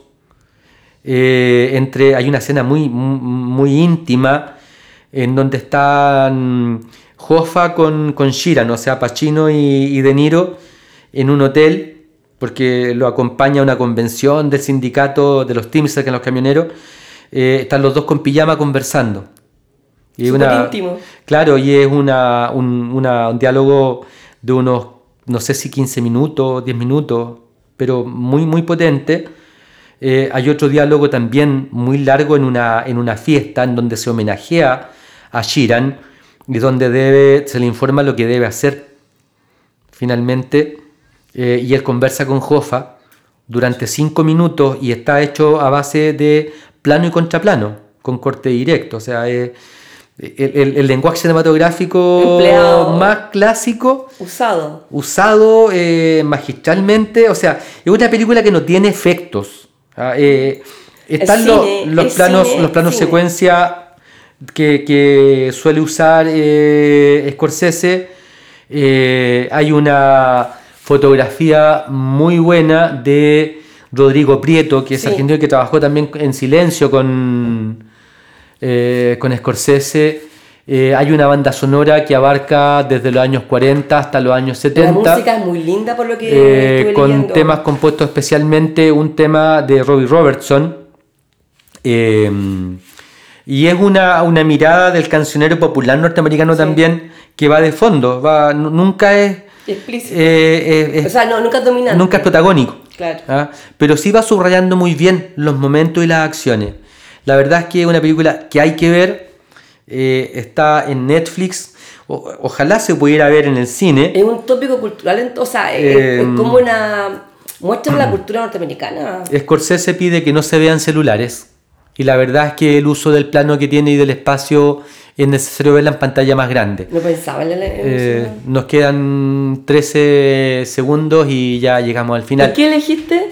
Hay una escena muy, muy íntima en donde están Hoffa con Sheeran, o sea, Pacino y De Niro en un hotel, porque lo acompaña a una convención del sindicato de los Teamsters, que son los camioneros. Están los dos con pijama conversando. Súper íntimo. Claro, y es un diálogo de unos, no sé si 15 minutos, 10 minutos, pero muy, muy potente. Hay otro diálogo también muy largo en una fiesta en donde se homenajea a Sheeran y donde se le informa lo que debe hacer finalmente. Y él conversa con Hoffa durante 5 minutos y está hecho a base de plano y contraplano, con corte directo. O sea, el lenguaje cinematográfico empleado, más clásico, usado magistralmente. O sea, es una película que no tiene efectos. Están los planos secuencia que suele usar Scorsese. Hay una fotografía muy buena de Rodrigo Prieto, que es argentino, que trabajó también en Silencio con Scorsese. Hay una banda sonora que abarca desde los años 40 hasta los años 70. La música es muy linda por lo que estuve con leyendo. Temas compuestos, especialmente un tema de Robbie Robertson. Y es una mirada del cancionero popular norteamericano también, que va de fondo, nunca es explícito. Nunca es dominante. Nunca es protagónico. Claro. Pero sí va subrayando muy bien los momentos y las acciones. La verdad es que es una película que hay que ver. Está en Netflix. Ojalá se pudiera ver en el cine. Es un tópico cultural, es como una muestra de la cultura norteamericana. Scorsese pide que no se vean celulares. Y la verdad es que el uso del plano que tiene y del espacio es necesario verla en pantalla más grande. No pensaba en eso. Nos quedan 13 segundos y ya llegamos al final. ¿Por qué elegiste?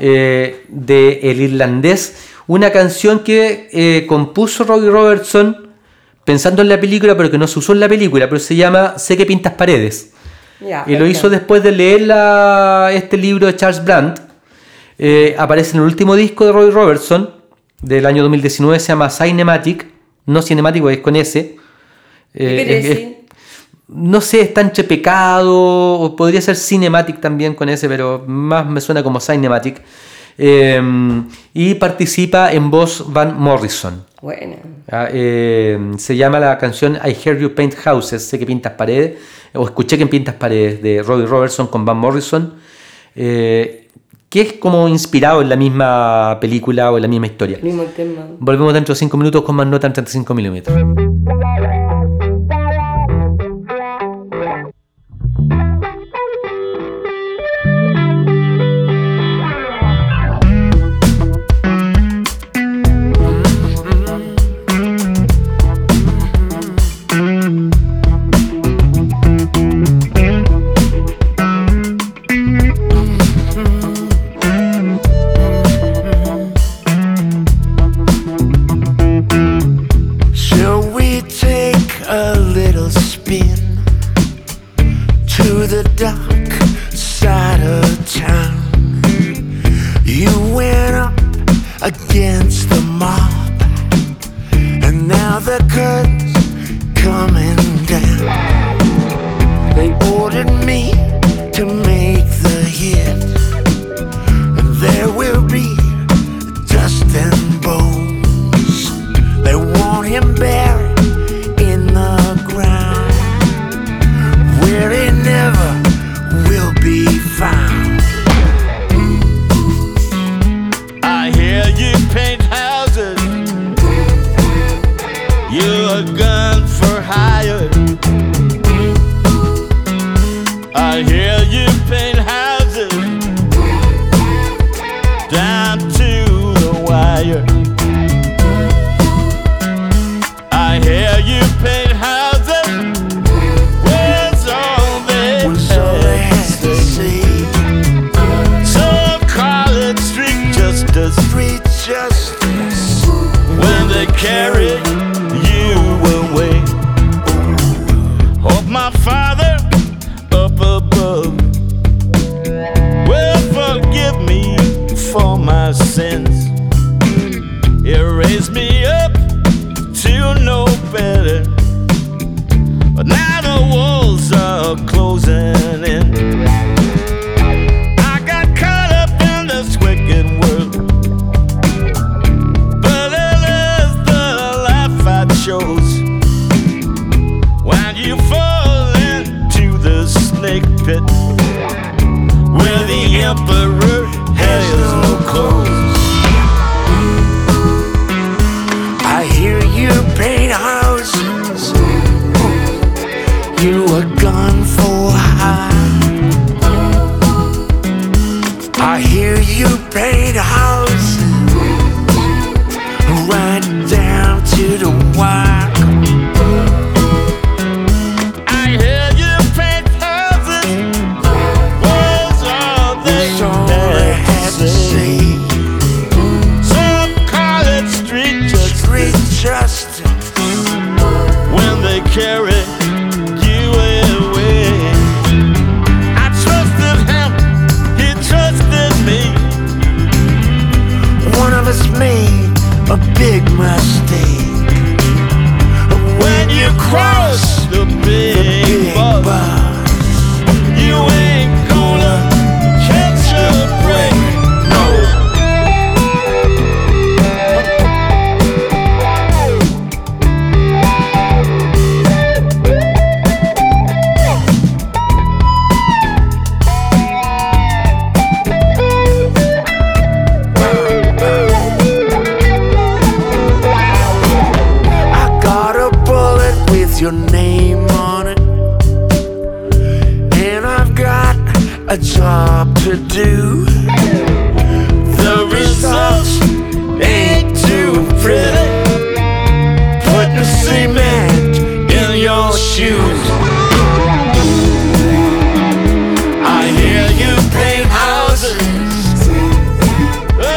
De El Irlandés, una canción que compuso Robbie Robertson, pensando en la película, pero que no se usó en la película, pero se llama Sé que pintas paredes. Y lo hizo después de leer este libro de Charles Brandt. Aparece en el último disco de Roy Robertson del año 2019, se llama Cinematic, no cinemático, es con S. ¿Qué quiere decir? No sé, está entre pecado, o podría ser Cinematic también con ese, pero más me suena como Cinematic. Y participa en voz Van Morrison. Bueno. Se llama la canción I Heard You Paint Houses, sé que pintas paredes, o escuché que pintas paredes, de Roy Robertson con Van Morrison, que es como inspirado en la misma película o en la misma historia. El mismo tema. Volvemos dentro de 5 minutos con más nota en 35 milímetros.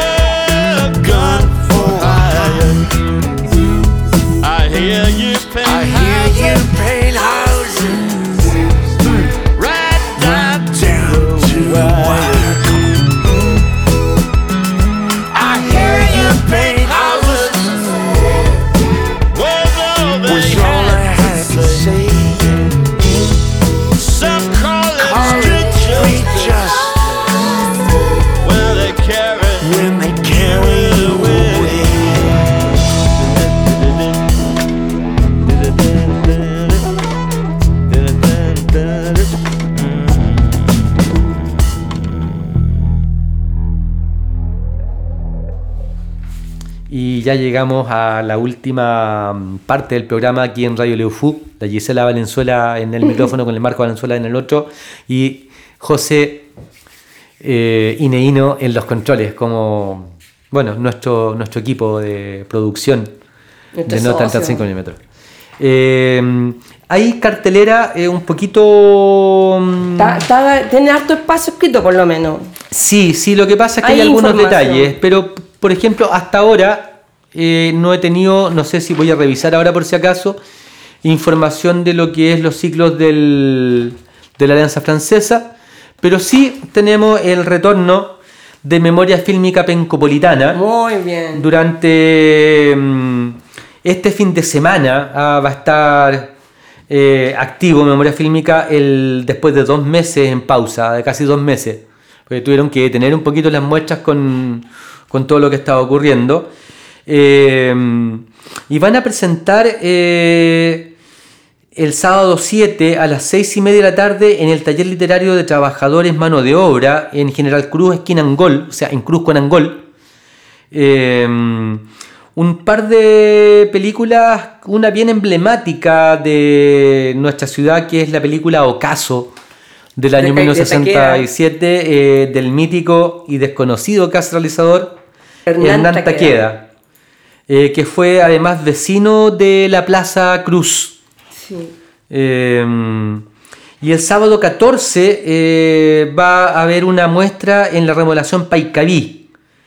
I hear you paint Y ya llegamos a la última parte del programa aquí en Radio Leufú. La Gisela Valenzuela en el micrófono, con el Marco Valenzuela en el otro. Y José Ineino en los controles, como nuestro equipo de producción de Nota 35 milímetros. Hay cartelera un poquito... Tiene harto espacio escrito, por lo menos. Sí, lo que pasa es que hay algunos detalles, pero por ejemplo, hasta ahora no he tenido, no sé si voy a revisar ahora por si acaso, información de lo que es los ciclos de la Alianza Francesa, pero sí tenemos el retorno de Memoria Fílmica Pencopolitana. Muy bien. Durante este fin de semana va a estar activo Memoria Fílmica después de 2 meses en pausa, de casi 2 meses, porque tuvieron que detener un poquito las muestras con todo lo que estaba ocurriendo. Y van a presentar el sábado 7 a las 6:30 de la tarde en el taller literario de trabajadores mano de obra en General Cruz, esquina Angol, o sea, en Cruz con Angol. Un par de películas, una bien emblemática de nuestra ciudad, que es la película Ocaso del año 1967, del mítico y desconocido casi realizador Hernán Taqueda, que fue además vecino de la Plaza Cruz. Sí. Y el sábado 14 va a haber una muestra en la remodelación Paicaví.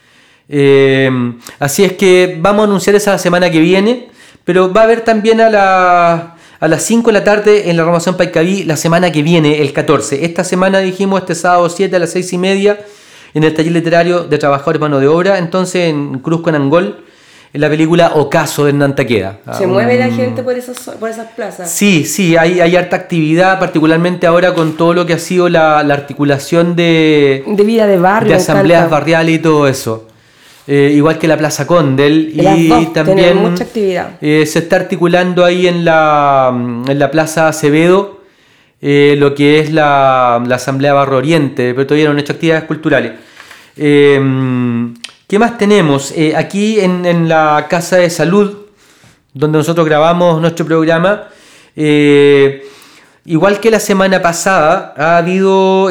Así es que vamos a anunciar esa semana que viene, pero va a haber también a las 5 de la tarde en la remodelación Paicaví la semana que viene, el 14. Esta semana dijimos este sábado 7 a las 6:30 en el taller literario de trabajadores mano de obra, entonces en Cruz con Angol, en la película Ocaso de Hernán Taqueda. ¿Se mueve la gente por esas plazas? Sí, hay harta actividad, particularmente ahora con todo lo que ha sido la articulación de vida de barrio, de asambleas barriales y todo eso. Igual que la Plaza Condel, y también mucha actividad. Se está articulando ahí en la Plaza Acevedo lo que es la Asamblea Barrio Oriente, pero todavía no han hecho actividades culturales. ¿Qué más tenemos? Aquí en la Casa de Salud, donde nosotros grabamos nuestro programa, igual que la semana pasada, ha habido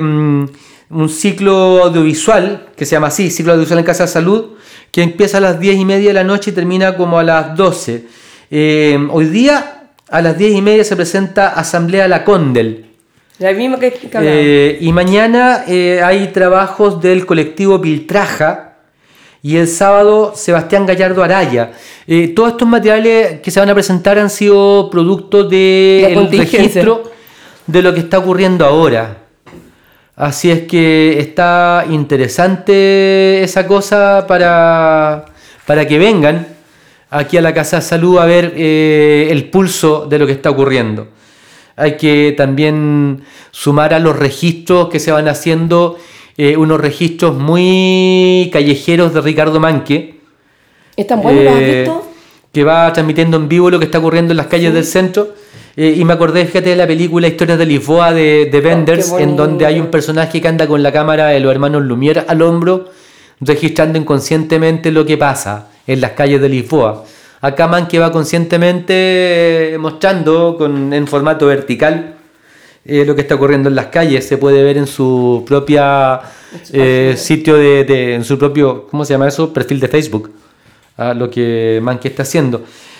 un ciclo audiovisual, que se llama así, ciclo audiovisual en Casa de Salud, que empieza a las 10:30 de la noche y termina como a las 12. Hoy día, a las 10:30 se presenta Asamblea La Condel. La misma que y mañana hay trabajos del colectivo Piltraja, y el sábado Sebastián Gallardo Araya. Todos estos materiales que se van a presentar han sido producto del registro de lo que está ocurriendo ahora. Así es que está interesante esa cosa para que vengan aquí a la Casa de Salud a ver el pulso de lo que está ocurriendo. Hay que también sumar a los registros que se van haciendo, unos registros muy callejeros de Ricardo Manque. ¿Están buenos? ¿Los has visto? Que va transmitiendo en vivo lo que está ocurriendo en las calles del centro. Y me acordé, fíjate, de la película Historias de Lisboa de Wenders, en donde hay un personaje que anda con la cámara de los hermanos Lumière al hombro, registrando inconscientemente lo que pasa en las calles de Lisboa. Acá Manque va conscientemente mostrando en formato vertical lo que está ocurriendo en las calles. Se puede ver en su propia sitio en su propio, ¿cómo se llama eso? Perfil de Facebook, lo que Manque está haciendo.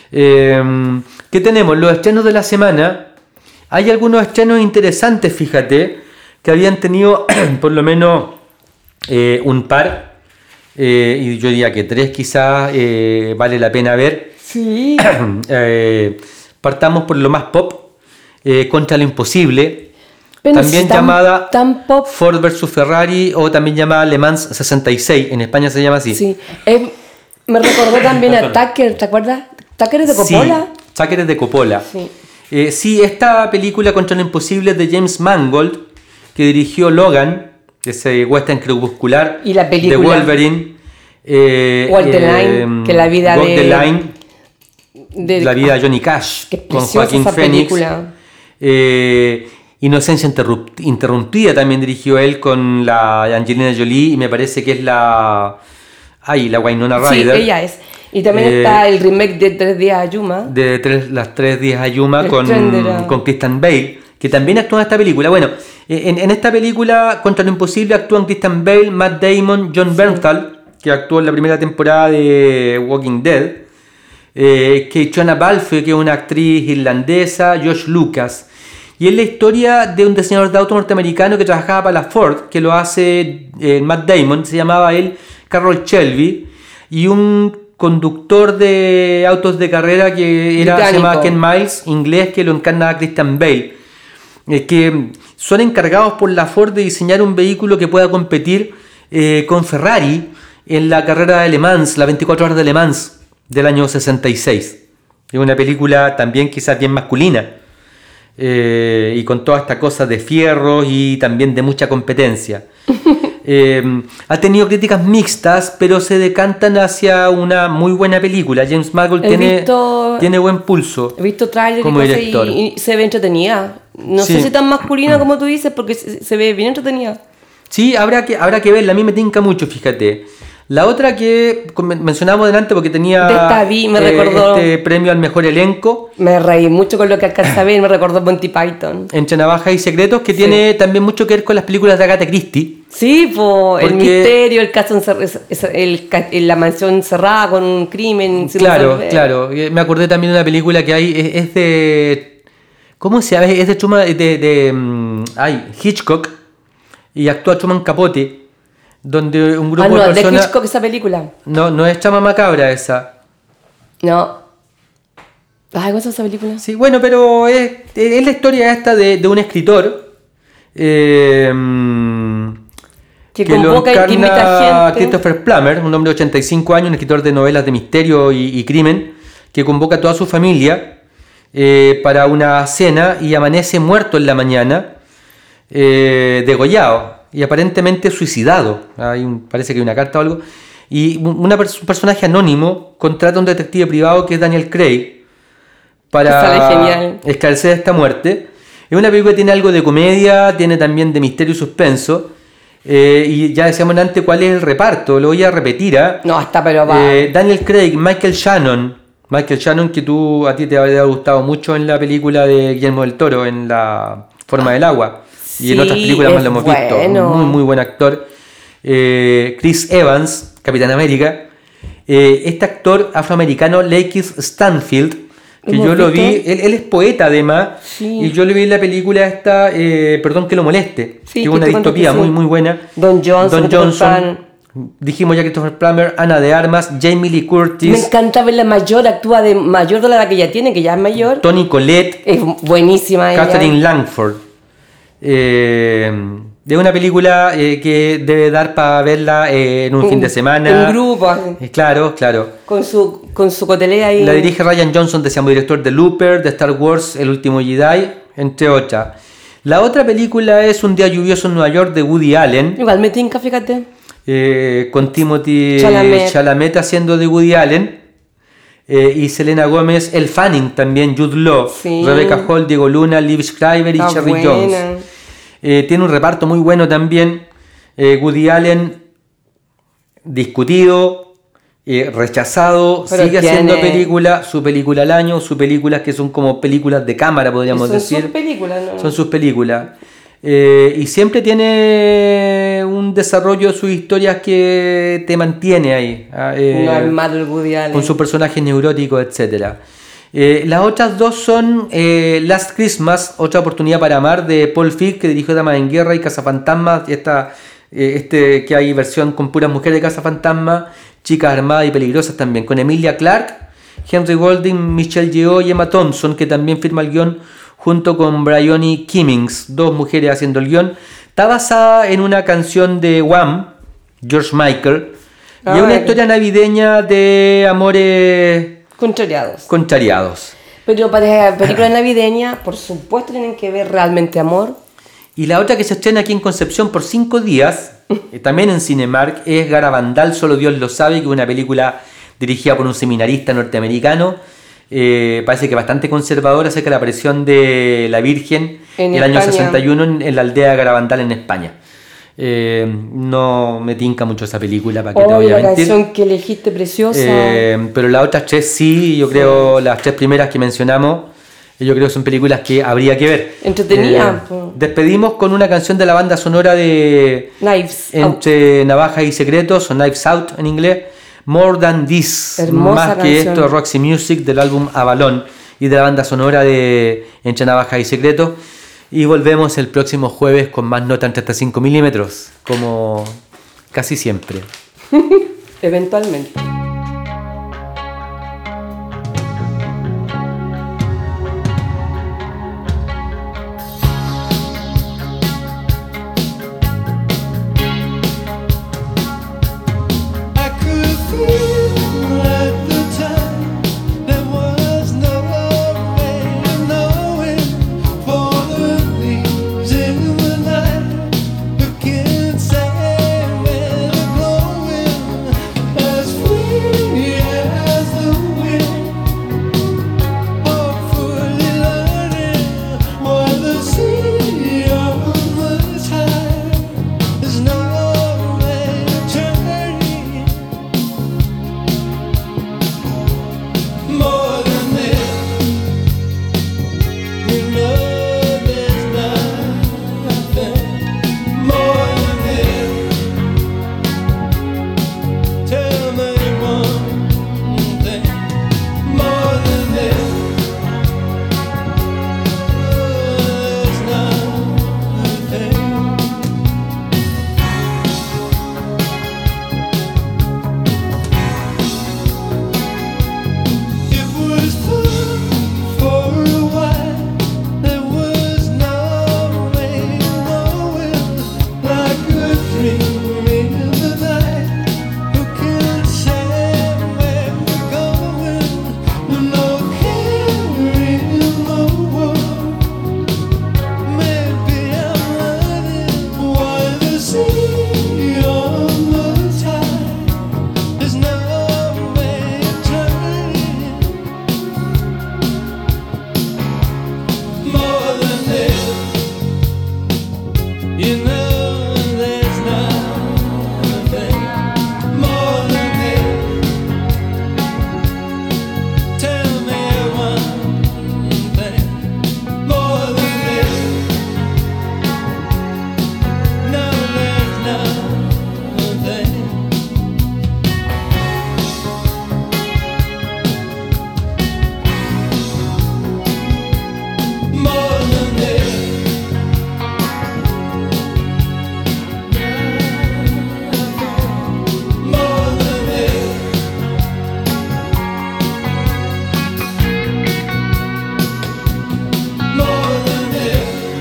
¿Qué tenemos? Los estrenos de la semana. Hay algunos estrenos interesantes, fíjate, que habían tenido por lo menos un par, y yo diría que 3 quizás vale la pena ver. Sí. Partamos por lo más pop, Contra lo Imposible, pero también tan, llamada tan pop. Ford vs Ferrari, o también llamada Le Mans 66, en España se llama así. Sí. Me recordó también a Tucker, ¿te acuerdas? ¿Tucker es de Coppola? Sí, Tucker es de Coppola. Sí. Sí, esta película Contra lo Imposible de James Mangold, que dirigió Logan, ese western crepuscular, y la película de Wolverine, Walk the Line, que la vida Walk the Line, la vida de Johnny Cash, con Joaquín Phoenix. Inocencia Interrumpida también dirigió él con la Angelina Jolie, y me parece que es la Ahí, la Winona Sí, Ryder. ella es. Y también está el remake de 3 días a Yuma. Las 3 días a Yuma El con Christian Bale, que también actúa en esta película. Bueno, en esta película, Contra lo Imposible, actúan Christian Bale, Matt Damon, John Bernthal, que actuó en la primera temporada de Walking Dead, que Joanna Balfe, que es una actriz irlandesa, Josh Lucas. Y es la historia de un diseñador de autos norteamericano que trabajaba para la Ford, que lo hace Matt Damon, se llamaba él Carroll Shelby, y un conductor de autos de carrera que se llamaba Ken Miles, inglés, que lo encarna Christian Bale, que son encargados por la Ford de diseñar un vehículo que pueda competir con Ferrari en la carrera de Le Mans, la 24 horas de Le Mans del año 66. Es una película también quizás bien masculina, y con toda esta cosa de fierros y también de mucha competencia. Ha tenido críticas mixtas, pero se decantan hacia una muy buena película. James Mangold tiene buen pulso. He visto trailers como director. Y se ve entretenida. No sé si tan masculina como tú dices, porque se ve bien entretenida. Sí, habrá que verla. A mí me tinca mucho, fíjate. La otra que mencionamos delante porque tenía me recordó, este premio al mejor elenco. Me reí mucho con lo que alcanza a ver, me recordó Monty Python. Entre Navajas y Secretos, que tiene también mucho que ver con las películas de Agatha Christie. Sí, el misterio, el caso la mansión cerrada con un crimen. Claro. Me acordé también de una película que hay, es de... ¿Cómo se llama? Es de Hitchcock, y actúa Truman Capote, donde un grupo de personas... de Hitchcock esa película. No es Chama Macabra esa. No. ¿Cómo es esa película? Sí, bueno, pero es la historia esta de un escritor que convoca lo y que invita encarna gente. Christopher Plummer, un hombre de 85 años, un escritor de novelas de misterio y crimen, que convoca a toda su familia para una cena y amanece muerto en la mañana, degollado y aparentemente suicidado. Parece que hay una carta o algo. Y un personaje anónimo contrata a un detective privado que es Daniel Craig para esclarecer esta muerte. Es una película que tiene algo de comedia, tiene también de misterio y suspenso. Y ya decíamos antes cuál es el reparto, lo voy a repetir. No, está pero va. Daniel Craig, Michael Shannon, que a ti te habría gustado mucho en la película de Guillermo del Toro, en La Forma del Agua. Y en otras películas más lo hemos visto. Muy, muy buen actor. Chris Evans, Capitán América. Este actor afroamericano, Lakeith Stanfield, que yo lo vi, él es poeta además, y yo lo vi en la película esta, Perdón que lo moleste, que es una distopía muy, muy buena. Don Johnson. Dijimos ya Christopher Plummer, Ana de Armas, Jamie Lee Curtis. Me encanta verla mayor, actúa de mayor de la edad que ella tiene, que ya es mayor. Toni Collette. Es buenísima ella. Catherine Langford. De una película que debe dar para verla en un fin de semana. Un grupo. Claro. Con su cotelea ahí. La dirige Rian Johnson, decíamos, director de Looper, de Star Wars, El Último Jedi, entre otras. La otra película es Un día lluvioso en Nueva York, de Woody Allen. Igual me tinca, fíjate. Con Timothy Chalamet haciendo de Woody Allen. Y Selena Gómez, Elle Fanning también, Jude Law, Rebecca Hall, Diego Luna, Liv Schreiber y Cherry Jones. Tiene un reparto muy bueno también. Woody Allen, discutido, rechazado, sigue haciendo su película al año, sus películas que son como películas de cámara, podríamos decir. Son sus películas, ¿no? Son sus películas. Y siempre tiene un desarrollo de sus historias que te mantiene ahí. No es malo el Woody Allen. Con sus personajes neuróticos, etc. Las otras dos son Last Christmas, Otra oportunidad para amar, de Paul Feig, que dirigió Damas en Guerra y Cazafantasmas. Que hay versión con puras mujeres de Cazafantasmas, Chicas armadas y peligrosas también, con Emilia Clarke, Henry Golding, Michelle Yeoh y Emma Thompson, que también firma el guión junto con Bryony Kimmings, dos mujeres haciendo el guión. Está basada en una canción de Wham, George Michael, y es una historia navideña de amores contrariados. Pero para películas navideñas, por supuesto, tienen que ver realmente amor. Y la otra que se estrena aquí en Concepción por 5 días, también en Cinemark, es Garabandal, Solo Dios lo sabe, que es una película dirigida por un seminarista norteamericano. Parece que bastante conservador acerca de la aparición de la Virgen en el año 61 en la aldea de Garabandal en España. No me tinca mucho esa película, para que te Oh, voy a la mentir. canción que elegiste preciosa. Pero las otras tres sí, yo creo, las tres primeras que mencionamos, yo creo que son películas que habría que ver. Entretenida, po. Despedimos con una canción de la banda sonora de Knives Entre Navajas y Secretos, o Knives Out en inglés, More Than This, Hermosa más que canción. esto, Roxy Music, del álbum Avalon, y de la banda sonora de Entre Navajas y Secretos. Y volvemos el próximo jueves con más nota en 35 milímetros, como casi siempre. Eventualmente. I could feel at the time there was no way of knowing, for the leaves in the night who can say where they're blowing, as free as the wind, hopefully learning why the sea on the tide is no way of turning. More than this, you know there's nothing more than this. Tell me one thing more than this. There's nothing. It was fun for a while. There was no way of knowing, like a dream in the night. Who can say where we're going? No care in the world. Maybe I'm learning why the sea on the tide is no way of turning. More than this, you know there's nothing more than this. Tell me one thing more than this. No, there's nothing. More than this. More than this. More than this.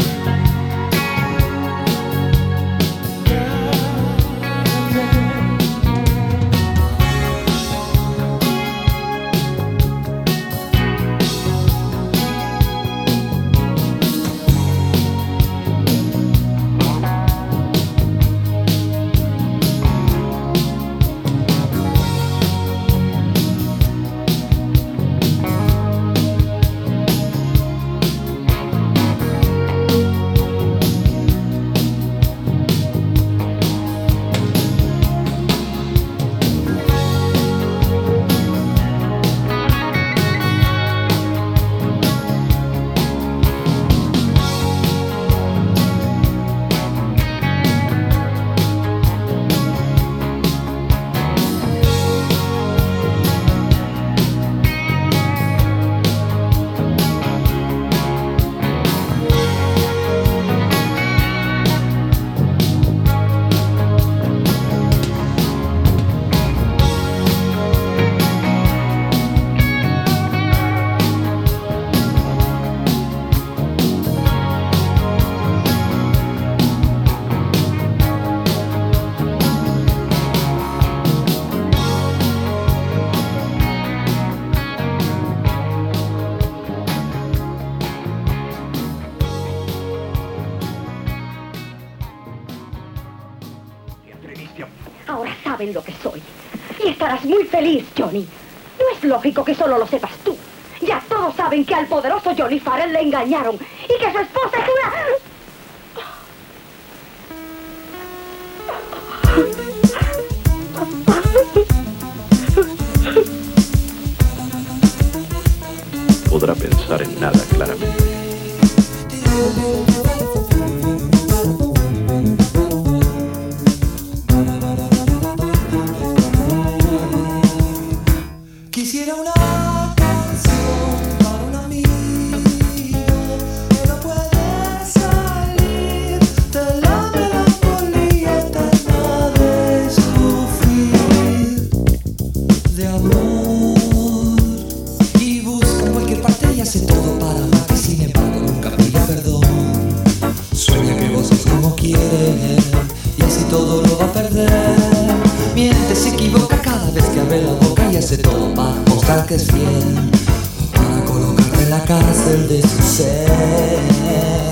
Ahora saben lo que soy. Y estarás muy feliz, Johnny. No es lógico que solo lo sepas tú. Ya todos saben que al poderoso Johnny Farrell le engañaron y que su esposa es una... demostrar que es fiel, para colocarte en la cárcel de su ser.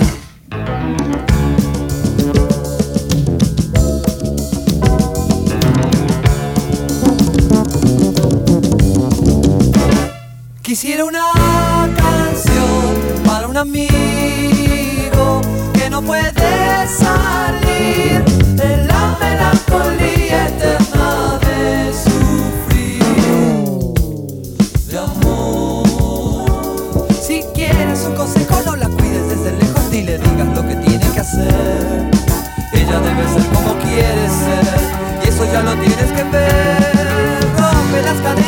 Quisiera una canción para un amigo que no puede salir de la melancolía eterna de sufrir de amor. Si quieres un consejo, no la cuides desde lejos ni le digas lo que tiene que hacer. Ella debe ser como quiere ser y eso ya lo tienes que ver. Rompe las cadenas